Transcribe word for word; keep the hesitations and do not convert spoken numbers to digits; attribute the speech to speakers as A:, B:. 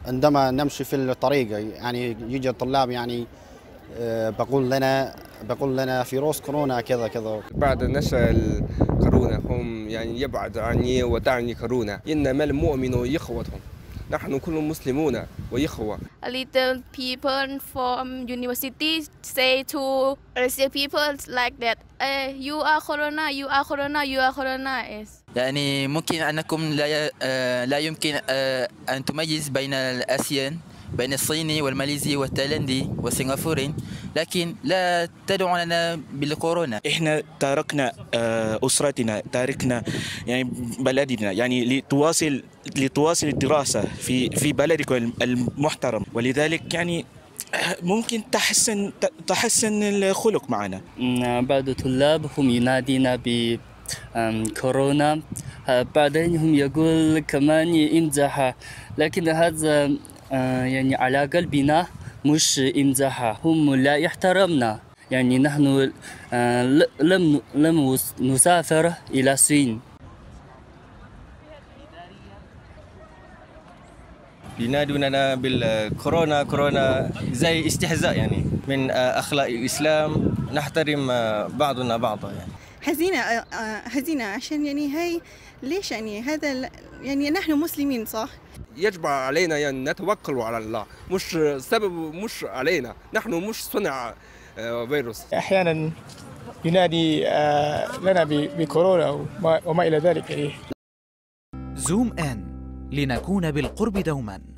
A: عندما نمشي في الطريق يعني يجي الطلاب يعني بقول لنا بقول لنا فيروس كورونا كذا كذا.
B: بعد نشر الكورونا هم يعني يبعد عني ودعني كورونا، إنما المؤمن إخوة، نحن كل مسلمون وإخوة.
C: A little people from university say to Russian people like that, uh, you are corona, you are corona, you are corona is.
D: يعني ممكن أنكم لا لا يمكن أن تميز بين الآسيان، بين الصيني والماليزي والتايلاندي والسنغافوري، لكن لا تدعوننا بالكورونا.
E: احنا تركنا اسرتنا، تركنا يعني بلدنا، يعني لتواصل لتواصل الدراسه في في بلدك المحترم، ولذلك يعني ممكن تحسن تحسن الخلق معنا.
F: بعض الطلاب هم ينادينا ب كورونا، بعدين هم يقول كمان امزح، لكن هذا يعني على قلبنا مش امزح، هم لا يحترمنا. يعني نحن لم لم نسافر إلى الصين.
G: ينادوننا بالكورونا كورونا زي استهزاء يعني من أخلاق الإسلام، نحترم بعضنا بعضا يعني.
H: حزينة حزينة عشان يعني هاي ليش يعني هذا يعني نحن مسلمين صح؟
B: يجب علينا يعني نتوكل على الله، مش سبب مش علينا، نحن مش صنع فيروس.
I: أحيانا ينادي لنا بكورونا وما إلى ذلك.
J: زوم إن لنكون بالقرب دوما.